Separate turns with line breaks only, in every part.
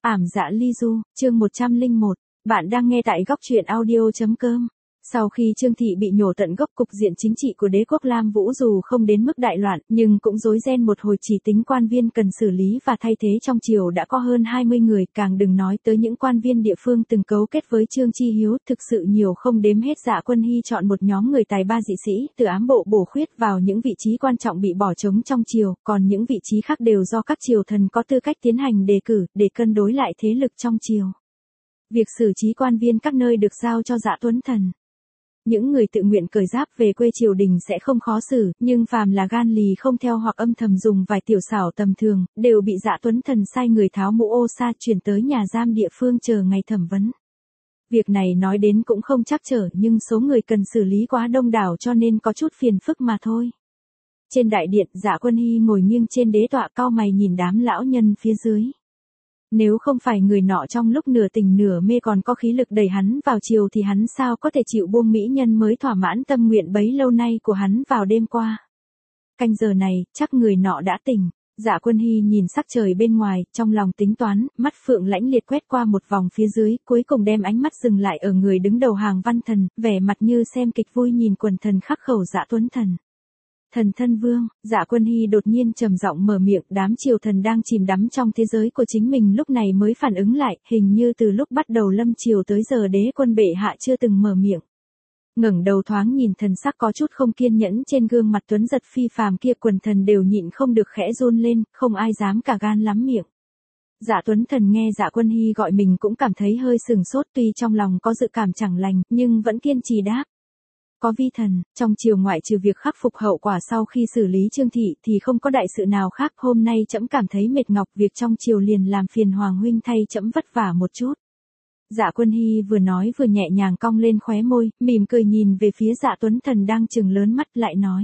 Ảm dạ ly du, chương 101, bạn đang nghe tại góc truyện audio.com. Sau khi Trương Thị bị nhổ tận gốc, cục diện chính trị của đế quốc Lam Vũ dù không đến mức đại loạn, nhưng cũng rối ren một hồi. Chỉ tính quan viên cần xử lý và thay thế trong triều đã có hơn 20 người, càng đừng nói tới những quan viên địa phương từng cấu kết với Trương Chi Hiếu, thực sự nhiều không đếm hết. Dạ Quân Hy chọn một nhóm người tài ba dị sĩ từ ám bộ bổ khuyết vào những vị trí quan trọng bị bỏ trống trong triều, còn những vị trí khác đều do các triều thần có tư cách tiến hành đề cử để cân đối lại thế lực trong triều. Việc xử trí quan viên các nơi được giao cho Dạ Tuấn Thần. Những người tự nguyện cởi giáp về quê triều đình sẽ không khó xử, nhưng phàm là gan lì không theo hoặc âm thầm dùng vài tiểu xảo tầm thường, đều bị Dạ Tuấn Thần sai người tháo mũ ô sa chuyển tới nhà giam địa phương chờ ngày thẩm vấn. Việc này nói đến cũng không trắc trở, nhưng số người cần xử lý quá đông đảo cho nên có chút phiền phức mà thôi. Trên đại điện, Dạ Quân Hy ngồi nghiêng trên đế tọa, cau mày nhìn đám lão nhân phía dưới. Nếu không phải người nọ trong lúc nửa tỉnh nửa mê còn có khí lực đẩy hắn vào triều thì hắn sao có thể chịu buông mỹ nhân mới thỏa mãn tâm nguyện bấy lâu nay của hắn vào đêm qua. Canh giờ này, chắc người nọ đã tỉnh. Dạ Quân Hy nhìn sắc trời bên ngoài, trong lòng tính toán, mắt phượng lãnh liệt quét qua một vòng phía dưới, cuối cùng đem ánh mắt dừng lại ở người đứng đầu hàng văn thần, vẻ mặt như xem kịch vui nhìn quần thần khắc khẩu Dạ Tuấn Thần. Thần thân vương, Dạ Quân Hy đột nhiên trầm giọng mở miệng, đám triều thần đang chìm đắm trong thế giới của chính mình lúc này mới phản ứng lại, hình như từ lúc bắt đầu lâm triều tới giờ đế quân bệ hạ chưa từng mở miệng. Ngẩng đầu thoáng nhìn thần sắc có chút không kiên nhẫn trên gương mặt tuấn giật phi phàm kia, quần thần đều nhịn không được khẽ run lên, không ai dám cả gan lắm miệng. Dạ Tuấn Thần nghe Dạ Quân Hy gọi mình cũng cảm thấy hơi sừng sốt, tuy trong lòng có dự cảm chẳng lành, nhưng vẫn kiên trì đáp. Có vi thần, trong triều ngoại trừ việc khắc phục hậu quả sau khi xử lý Trương Thị thì không có đại sự nào khác. Hôm nay trẫm cảm thấy mệt ngọc, việc trong triều liền làm phiền Hoàng huynh thay trẫm vất vả một chút. Dạ Quân Hy vừa nói vừa nhẹ nhàng cong lên khóe môi, mỉm cười nhìn về phía Dạ Tuấn Thần đang trừng lớn mắt, lại nói.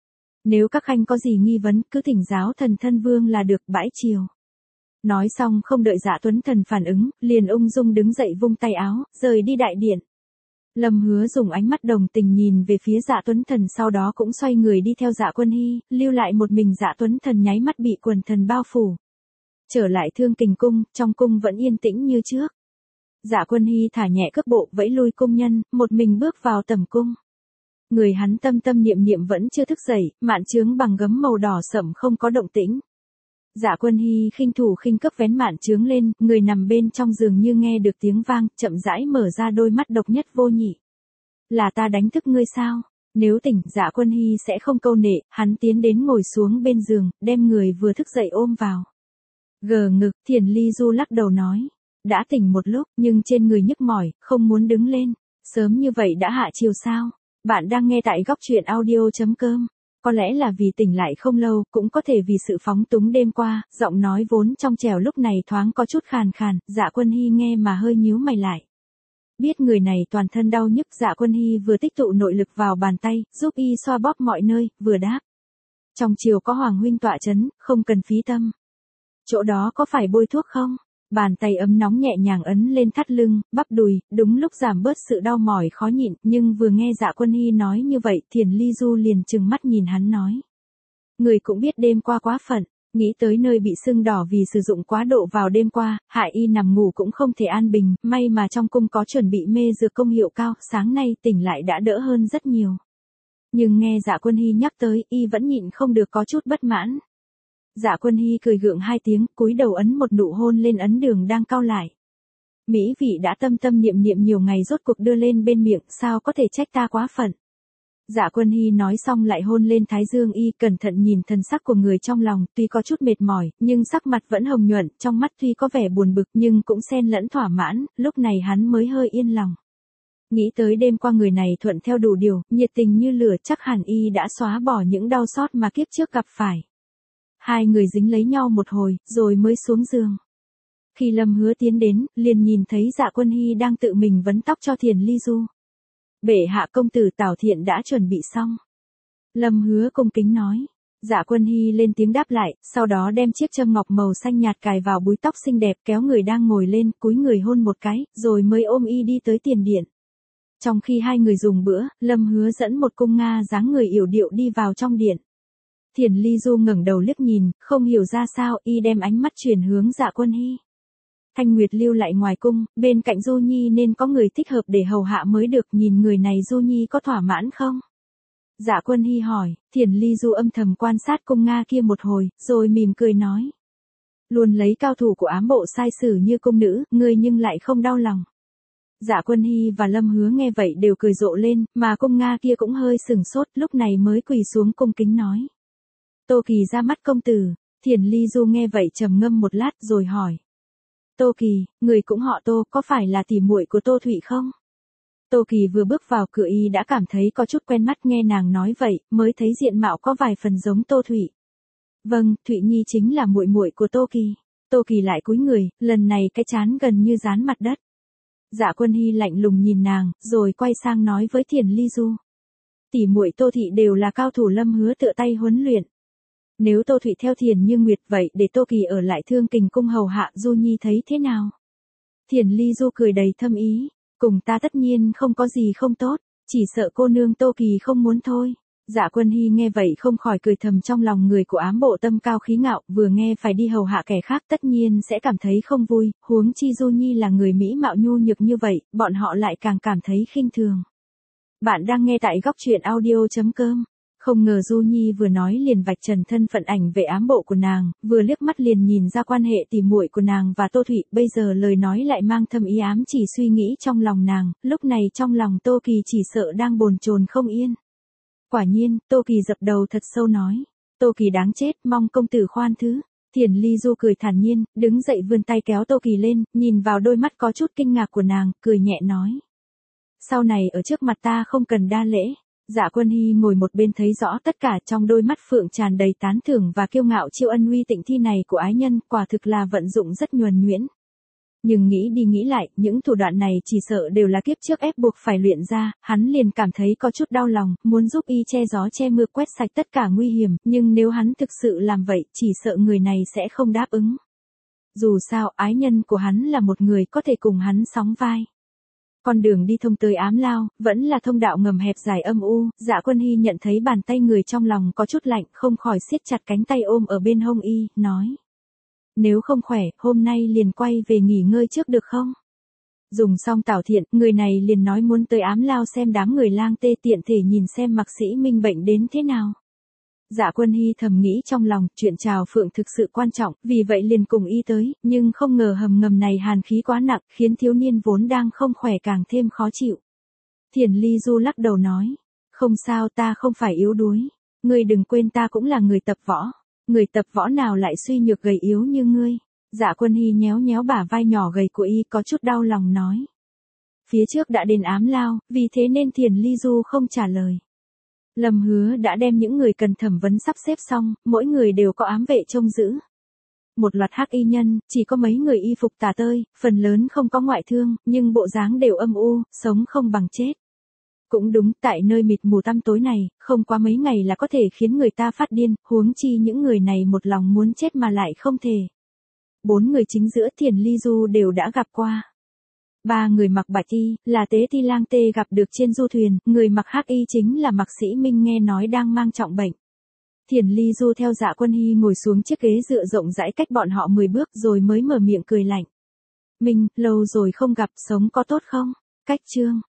Nếu các khanh có gì nghi vấn cứ thỉnh giáo thần thân vương là được, bãi triều. Nói xong không đợi Dạ Tuấn Thần phản ứng, liền ung dung đứng dậy vung tay áo, rời đi đại điện. Lâm Hứa dùng ánh mắt đồng tình nhìn về phía Dạ Tuấn Thần, sau đó cũng xoay người đi theo Dạ Quân Hy, lưu lại một mình Dạ Tuấn Thần nháy mắt bị quần thần bao phủ. Trở lại Thương Kình cung, trong cung vẫn yên tĩnh như trước. Dạ Quân Hy thả nhẹ cước bộ, vẫy lui cung nhân, một mình bước vào tầm cung. Người hắn tâm tâm niệm niệm vẫn chưa thức dậy, mạn chướng bằng gấm màu đỏ sẫm không có động tĩnh. Dạ Quân Hy khinh thủ khinh cấp vén mạn chướng lên, người nằm bên trong giường như nghe được tiếng vang, chậm rãi mở ra đôi mắt độc nhất vô nhị. Là ta đánh thức ngươi sao? Nếu tỉnh, Dạ Quân Hy sẽ không câu nệ, hắn tiến đến ngồi xuống bên giường, đem người vừa thức dậy ôm vào. Gờ ngực, Thiền Ly Du lắc đầu nói. Đã tỉnh một lúc, nhưng trên người nhức mỏi, không muốn đứng lên. Sớm như vậy đã hạ chiều sao? Bạn đang nghe tại góc truyện audio.com. Có lẽ là vì tỉnh lại không lâu, cũng có thể vì sự phóng túng đêm qua, giọng nói vốn trong trẻo lúc này thoáng có chút khàn khàn. Dạ Quân Hy nghe mà hơi nhíu mày lại. Biết người này toàn thân đau nhức, Dạ Quân Hy vừa tích tụ nội lực vào bàn tay, giúp y xoa bóp mọi nơi, vừa đáp. Trong triều có Hoàng huynh tọa chấn, không cần phí tâm. Chỗ đó có phải bôi thuốc không? Bàn tay ấm nóng nhẹ nhàng ấn lên thắt lưng, bắp đùi, đúng lúc giảm bớt sự đau mỏi khó nhịn, nhưng vừa nghe Dạ Quân Hy nói như vậy, Thiền Ly Du liền trừng mắt nhìn hắn nói. Người cũng biết đêm qua quá phận, nghĩ tới nơi bị sưng đỏ vì sử dụng quá độ vào đêm qua, hại y nằm ngủ cũng không thể an bình, may mà trong cung có chuẩn bị mê dược công hiệu cao, sáng nay tỉnh lại đã đỡ hơn rất nhiều. Nhưng nghe Dạ Quân Hy nhắc tới, y vẫn nhịn không được có chút bất mãn. Dạ Quân Hy cười gượng hai tiếng, cúi đầu ấn một nụ hôn lên ấn đường đang cau lại. Mỹ vị đã tâm tâm niệm niệm nhiều ngày rốt cuộc đưa lên bên miệng, sao có thể trách ta quá phận. Dạ Quân Hy nói xong lại hôn lên thái dương y, cẩn thận nhìn thần sắc của người trong lòng, tuy có chút mệt mỏi, nhưng sắc mặt vẫn hồng nhuận, trong mắt tuy có vẻ buồn bực nhưng cũng xen lẫn thỏa mãn, lúc này hắn mới hơi yên lòng. Nghĩ tới đêm qua người này thuận theo đủ điều, nhiệt tình như lửa, chắc hẳn y đã xóa bỏ những đau xót mà kiếp trước gặp phải. Hai người dính lấy nhau một hồi, rồi mới xuống giường. Khi Lâm Hứa tiến đến, liền nhìn thấy Dạ Quân Hy đang tự mình vấn tóc cho Thiền Ly Du. Bệ hạ công tử Tào Thiện đã chuẩn bị xong. Lâm Hứa cung kính nói. Dạ Quân Hy lên tiếng đáp lại, sau đó đem chiếc châm ngọc màu xanh nhạt cài vào búi tóc xinh đẹp, kéo người đang ngồi lên, cúi người hôn một cái, rồi mới ôm y đi tới tiền điện. Trong khi hai người dùng bữa, Lâm Hứa dẫn một cung Nga dáng người yểu điệu đi vào trong điện. Thiền Ly Du ngẩng đầu liếc nhìn, không hiểu ra sao, y đem ánh mắt chuyển hướng Dạ Quân Hy. Thanh Nguyệt lưu lại ngoài cung, bên cạnh Du Nhi nên có người thích hợp để hầu hạ mới được, nhìn người này Du Nhi có thỏa mãn không? Dạ Quân Hy hỏi, Thiền Ly Du âm thầm quan sát cung Nga kia một hồi, rồi mỉm cười nói. Luôn lấy cao thủ của ám bộ sai xử như cung nữ, ngươi nhưng lại không đau lòng. Dạ Quân Hy và Lâm Hứa nghe vậy đều cười rộ lên, mà cung Nga kia cũng hơi sừng sốt, lúc này mới quỳ xuống cung kính nói. Tô Kỳ ra mắt công tử. Thiền Ly Du nghe vậy trầm ngâm một lát rồi hỏi. Tô Kỳ, người cũng họ Tô, có phải là tỷ muội của Tô Thụy không? Tô Kỳ vừa bước vào cửa y đã cảm thấy có chút quen mắt, nghe nàng nói vậy, mới thấy diện mạo có vài phần giống Tô Thụy. Vâng, Thụy Nhi chính là muội muội của Tô Kỳ. Tô Kỳ lại cúi người, lần này cái trán gần như dán mặt đất. Dạ Quân Hy lạnh lùng nhìn nàng, rồi quay sang nói với Thiền Ly Du. Tỷ muội Tô Thị đều là cao thủ Lâm Hứa tự tay huấn luyện. Nếu Tô Thụy theo Thiền Như Nguyệt vậy để Tô Kỳ ở lại Thương Kình cung hầu hạ, Du Nhi thấy thế nào? Thiền Ly Du cười đầy thâm ý, cùng ta tất nhiên không có gì không tốt, chỉ sợ cô nương Tô Kỳ không muốn thôi. Dạ Quân Hy nghe vậy không khỏi cười thầm trong lòng, người của ám bộ tâm cao khí ngạo, vừa nghe phải đi hầu hạ kẻ khác tất nhiên sẽ cảm thấy không vui, huống chi Du Nhi là người mỹ mạo nhu nhược như vậy, bọn họ lại càng cảm thấy khinh thường. Bạn đang nghe tại góc truyện audio.com. Không ngờ Du Nhi vừa nói liền vạch trần thân phận ảnh vệ ám bộ của nàng, vừa liếc mắt liền nhìn ra quan hệ tỉ muội của nàng và Tô Thụy, bây giờ lời nói lại mang thâm ý ám chỉ suy nghĩ trong lòng nàng, lúc này trong lòng Tô Kỳ chỉ sợ đang bồn chồn không yên. Quả nhiên, Tô Kỳ dập đầu thật sâu nói, Tô Kỳ đáng chết, mong công tử khoan thứ. Thiền Ly Du cười thản nhiên, đứng dậy vươn tay kéo Tô Kỳ lên, nhìn vào đôi mắt có chút kinh ngạc của nàng, cười nhẹ nói. Sau này ở trước mặt ta không cần đa lễ. Dạ Quân Hy ngồi một bên thấy rõ tất cả, trong đôi mắt phượng tràn đầy tán thưởng và kiêu ngạo, chiêu ân uy tịnh thi này của ái nhân quả thực là vận dụng rất nhuần nhuyễn. Nhưng nghĩ đi nghĩ lại, những thủ đoạn này chỉ sợ đều là kiếp trước ép buộc phải luyện ra, hắn liền cảm thấy có chút đau lòng, muốn giúp y che gió che mưa quét sạch tất cả nguy hiểm, nhưng nếu hắn thực sự làm vậy, chỉ sợ người này sẽ không đáp ứng. Dù sao, ái nhân của hắn là một người có thể cùng hắn sóng vai. Con đường đi thông tới ám lao, vẫn là thông đạo ngầm hẹp dài âm u, Dạ Quân Hy nhận thấy bàn tay người trong lòng có chút lạnh, không khỏi siết chặt cánh tay ôm ở bên hông y, nói. Nếu không khỏe, hôm nay liền quay về nghỉ ngơi trước được không? Dùng xong tảo thiện, người này liền nói muốn tới ám lao xem đám người lang tê, tiện thể nhìn xem Mạc Sĩ Minh bệnh đến thế nào. Dạ Quân Hy thầm nghĩ trong lòng, chuyện chào phượng thực sự quan trọng, vì vậy liền cùng y tới, nhưng không ngờ hầm ngầm này hàn khí quá nặng, khiến thiếu niên vốn đang không khỏe càng thêm khó chịu. Thiền Ly Du lắc đầu nói, không sao, ta không phải yếu đuối, ngươi đừng quên ta cũng là người tập võ, người tập võ nào lại suy nhược gầy yếu như ngươi. Dạ Quân Hy nhéo nhéo bả vai nhỏ gầy của y, có chút đau lòng nói. Phía trước đã đến ám lao, vì thế nên Thiền Ly Du không trả lời. Lâm Hứa đã đem những người cần thẩm vấn sắp xếp xong, mỗi người đều có ám vệ trông giữ. Một loạt hắc y nhân, chỉ có mấy người y phục tả tơi, phần lớn không có ngoại thương, nhưng bộ dáng đều âm u, sống không bằng chết. Cũng đúng, tại nơi mịt mù tăm tối này, không qua mấy ngày là có thể khiến người ta phát điên, huống chi những người này một lòng muốn chết mà lại không thể. 4 người chính giữa Thiền Ly Du đều đã gặp qua. 3 người mặc bạch y, là Tế Ti Lang Tê gặp được trên du thuyền, người mặc hắc y chính là Mạc Sĩ Minh, nghe nói đang mang trọng bệnh. Thiền Ly Du theo Dạ Quân Hy ngồi xuống chiếc ghế dựa rộng rãi cách bọn họ 10 bước rồi mới mở miệng cười lạnh. Minh, lâu rồi không gặp, sống có tốt không? Cách Trương,